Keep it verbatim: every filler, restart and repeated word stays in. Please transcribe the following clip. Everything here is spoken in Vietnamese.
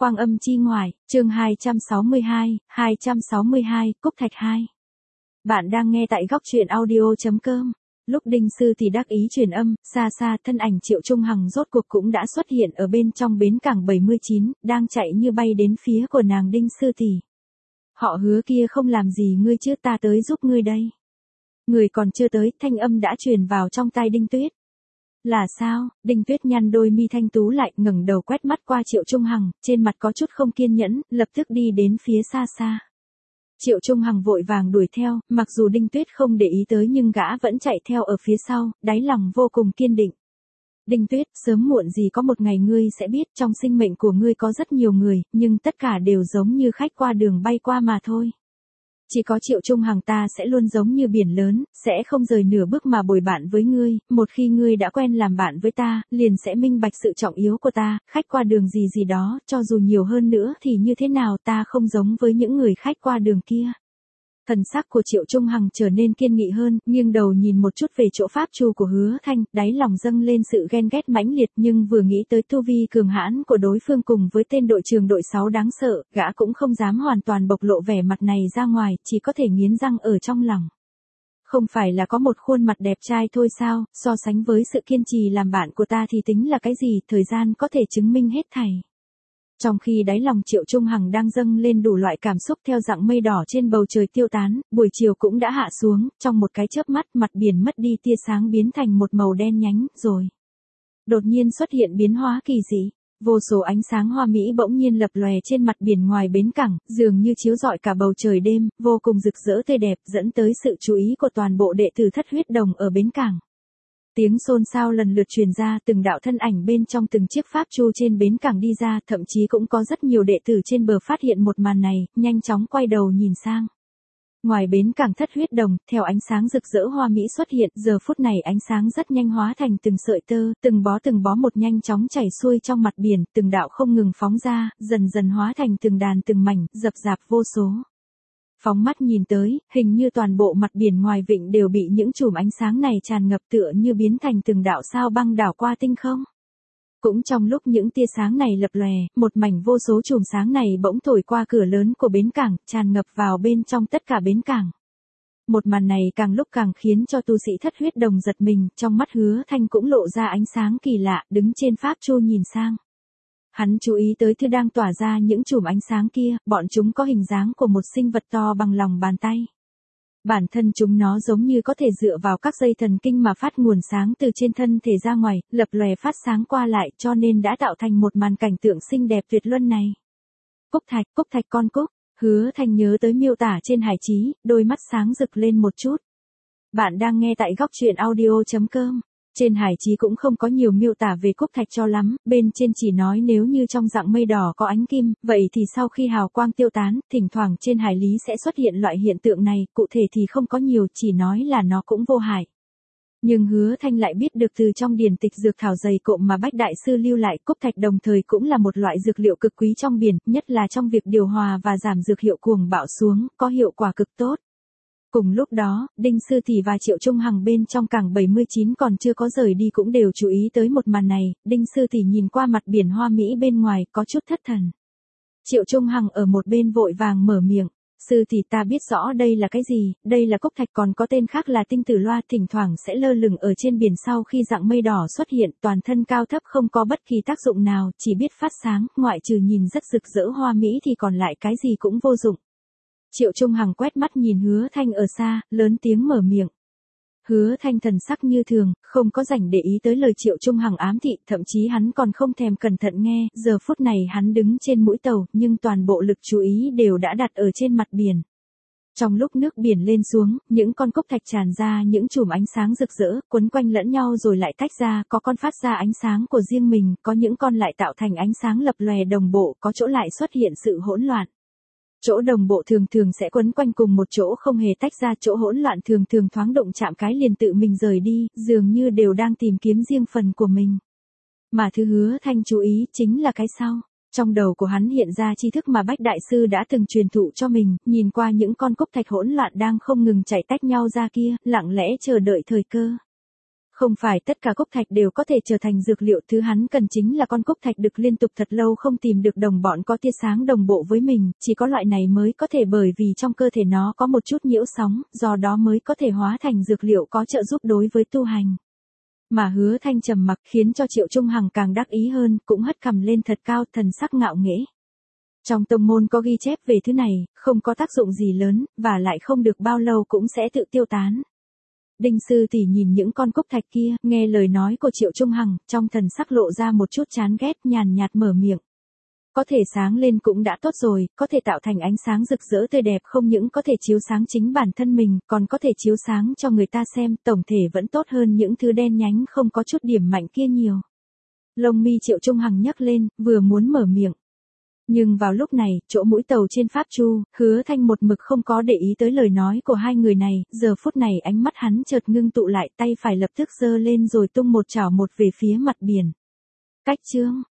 Quang Âm Chi Ngoại, chương hai trăm sáu mươi hai, hai trăm sáu mươi hai, Cúc Thạch hai. Bạn đang nghe tại góc truyện audio.com. Lúc Đinh Sư thì đắc ý truyền âm, xa xa thân ảnh Triệu Trung Hằng rốt cuộc cũng đã xuất hiện ở bên trong bến cảng bảy mươi chín, đang chạy như bay đến phía của nàng Đinh Sư tỷ. Họ Hứa kia không làm gì ngươi chứ, ta tới giúp ngươi đây. Người còn chưa tới, thanh âm đã truyền vào trong tai Đinh Tuyết. Là sao? Đinh Tuyết nhăn đôi mi thanh tú lại, ngẩng đầu quét mắt qua Triệu Trung Hằng, trên mặt có chút không kiên nhẫn, lập tức đi đến phía xa xa. Triệu Trung Hằng vội vàng đuổi theo, mặc dù Đinh Tuyết không để ý tới nhưng gã vẫn chạy theo ở phía sau, đáy lòng vô cùng kiên định. Đinh Tuyết, sớm muộn gì có một ngày ngươi sẽ biết, trong sinh mệnh của ngươi có rất nhiều người, nhưng tất cả đều giống như khách qua đường bay qua mà thôi. Chỉ có Triệu Trung Hằng ta sẽ luôn giống như biển lớn, sẽ không rời nửa bước mà bồi bạn với ngươi, một khi ngươi đã quen làm bạn với ta, liền sẽ minh bạch sự trọng yếu của ta, khách qua đường gì gì đó, cho dù nhiều hơn nữa thì như thế nào, ta không giống với những người khách qua đường kia. Thần sắc của Triệu Trung Hằng trở nên kiên nghị hơn, nghiêng đầu nhìn một chút về chỗ pháp chu của Hứa Thanh, đáy lòng dâng lên sự ghen ghét mãnh liệt, nhưng vừa nghĩ tới tu vi cường hãn của đối phương cùng với tên đội trưởng đội sáu đáng sợ, gã cũng không dám hoàn toàn bộc lộ vẻ mặt này ra ngoài, chỉ có thể nghiến răng ở trong lòng. Không phải là có một khuôn mặt đẹp trai thôi sao, so sánh với sự kiên trì làm bạn của ta thì tính là cái gì, thời gian có thể chứng minh hết thảy. Trong khi đáy lòng Triệu Trung Hằng đang dâng lên đủ loại cảm xúc theo dạng mây đỏ trên bầu trời tiêu tán, buổi chiều cũng đã hạ xuống, trong một cái chớp mắt mặt biển mất đi tia sáng biến thành một màu đen nhánh, rồi đột nhiên xuất hiện biến hóa kỳ dị. Vô số ánh sáng hoa mỹ bỗng nhiên lập lòe trên mặt biển ngoài bến cảng, dường như chiếu rọi cả bầu trời đêm, vô cùng rực rỡ tươi đẹp, dẫn tới sự chú ý của toàn bộ đệ tử Thất Huyết Đồng ở bến cảng. Tiếng xôn xao lần lượt truyền ra, từng đạo thân ảnh bên trong từng chiếc pháp chu trên bến cảng đi ra, thậm chí cũng có rất nhiều đệ tử trên bờ phát hiện một màn này, nhanh chóng quay đầu nhìn sang. Ngoài bến cảng Thất Huyết Đồng, theo ánh sáng rực rỡ hoa mỹ xuất hiện, giờ phút này ánh sáng rất nhanh hóa thành từng sợi tơ, từng bó từng bó một nhanh chóng chảy xuôi trong mặt biển, từng đạo không ngừng phóng ra, dần dần hóa thành từng đàn từng mảnh, dập dạp vô số. Phóng mắt nhìn tới, hình như toàn bộ mặt biển ngoài vịnh đều bị những chùm ánh sáng này tràn ngập tựa như biến thành từng đạo sao băng đảo qua tinh không. Cũng trong lúc những tia sáng này lập lòe, một mảnh vô số chùm sáng này bỗng thổi qua cửa lớn của bến cảng, tràn ngập vào bên trong tất cả bến cảng. Một màn này càng lúc càng khiến cho tu sĩ Thất Huyết Đồng giật mình, trong mắt Hứa Thanh cũng lộ ra ánh sáng kỳ lạ, đứng trên pháp chu nhìn sang. Hắn chú ý tới thứ đang tỏa ra những chùm ánh sáng kia, bọn chúng có hình dáng của một sinh vật to bằng lòng bàn tay. Bản thân chúng nó giống như có thể dựa vào các dây thần kinh mà phát nguồn sáng từ trên thân thể ra ngoài, lập lòe phát sáng qua lại, cho nên đã tạo thành một màn cảnh tượng xinh đẹp tuyệt luân này. Cúc Thạch, Cúc Thạch con Cúc, Hứa Thanh nhớ tới miêu tả trên hải chí, đôi mắt sáng rực lên một chút. Bạn đang nghe tại góc truyện audio.com. Trên hải chí cũng không có nhiều miêu tả về Cúc Thạch cho lắm, bên trên chỉ nói nếu như trong dạng mây đỏ có ánh kim, vậy thì sau khi hào quang tiêu tán, thỉnh thoảng trên hải lý sẽ xuất hiện loại hiện tượng này, cụ thể thì không có nhiều, chỉ nói là nó cũng vô hại. Nhưng Hứa Thanh lại biết được từ trong điển tịch dược thảo dày cộm mà Bách Đại Sư lưu lại, Cúc Thạch đồng thời cũng là một loại dược liệu cực quý trong biển, nhất là trong việc điều hòa và giảm dược hiệu cuồng bạo xuống, có hiệu quả cực tốt. Cùng lúc đó, Đinh Sư Tỷ và Triệu Trung Hằng bên trong cảng bảy mươi chín còn chưa có rời đi cũng đều chú ý tới một màn này, Đinh Sư Tỷ nhìn qua mặt biển hoa mỹ bên ngoài, có chút thất thần. Triệu Trung Hằng ở một bên vội vàng mở miệng, Sư Tỷ ta biết rõ đây là cái gì, đây là Cúc Thạch, còn có tên khác là Tinh Tử Loa, thỉnh thoảng sẽ lơ lửng ở trên biển sau khi dạng mây đỏ xuất hiện, toàn thân cao thấp không có bất kỳ tác dụng nào, chỉ biết phát sáng, ngoại trừ nhìn rất rực rỡ hoa mỹ thì còn lại cái gì cũng vô dụng. Triệu Trung Hằng quét mắt nhìn Hứa Thanh ở xa, lớn tiếng mở miệng. Hứa Thanh thần sắc như thường, không có rảnh để ý tới lời Triệu Trung Hằng ám thị, thậm chí hắn còn không thèm cẩn thận nghe, giờ phút này hắn đứng trên mũi tàu, nhưng toàn bộ lực chú ý đều đã đặt ở trên mặt biển. Trong lúc nước biển lên xuống, những con cúc thạch tràn ra những chùm ánh sáng rực rỡ, quấn quanh lẫn nhau rồi lại tách ra, có con phát ra ánh sáng của riêng mình, có những con lại tạo thành ánh sáng lập lòe đồng bộ, có chỗ lại xuất hiện sự hỗn loạn. Chỗ đồng bộ thường thường sẽ quấn quanh cùng một chỗ không hề tách ra, chỗ hỗn loạn thường thường thoáng động chạm cái liền tự mình rời đi, dường như đều đang tìm kiếm riêng phần của mình. Mà thứ Hứa Thanh chú ý chính là cái sau. Trong đầu của hắn hiện ra tri thức mà Bách Đại Sư đã từng truyền thụ cho mình, nhìn qua những con cúc thạch hỗn loạn đang không ngừng chảy tách nhau ra kia, lặng lẽ chờ đợi thời cơ. Không phải tất cả cúc thạch đều có thể trở thành dược liệu, thứ hắn cần chính là con cúc thạch được liên tục thật lâu không tìm được đồng bọn có tia sáng đồng bộ với mình, chỉ có loại này mới có thể, bởi vì trong cơ thể nó có một chút nhiễu sóng, do đó mới có thể hóa thành dược liệu có trợ giúp đối với tu hành. Mà Hứa Thanh trầm mặc khiến cho Triệu Trung Hằng càng đắc ý hơn, cũng hất cằm lên thật cao, thần sắc ngạo nghễ. Trong tông môn có ghi chép về thứ này, không có tác dụng gì lớn, và lại không được bao lâu cũng sẽ tự tiêu tán. Đinh sư tỷ nhìn những con cúc thạch kia, nghe lời nói của Triệu Trung Hằng, trong thần sắc lộ ra một chút chán ghét, nhàn nhạt mở miệng. Có thể sáng lên cũng đã tốt rồi, có thể tạo thành ánh sáng rực rỡ tươi đẹp, không những có thể chiếu sáng chính bản thân mình, còn có thể chiếu sáng cho người ta xem, tổng thể vẫn tốt hơn những thứ đen nhánh không có chút điểm mạnh kia nhiều. Lông mi Triệu Trung Hằng nhấc lên, vừa muốn mở miệng. Nhưng vào lúc này, chỗ mũi tàu trên pháp chu, Hứa Thanh một mực không có để ý tới lời nói của hai người này, giờ phút này ánh mắt hắn chợt ngưng tụ lại, tay phải lập tức giơ lên rồi tung một chảo một về phía mặt biển. Cách chương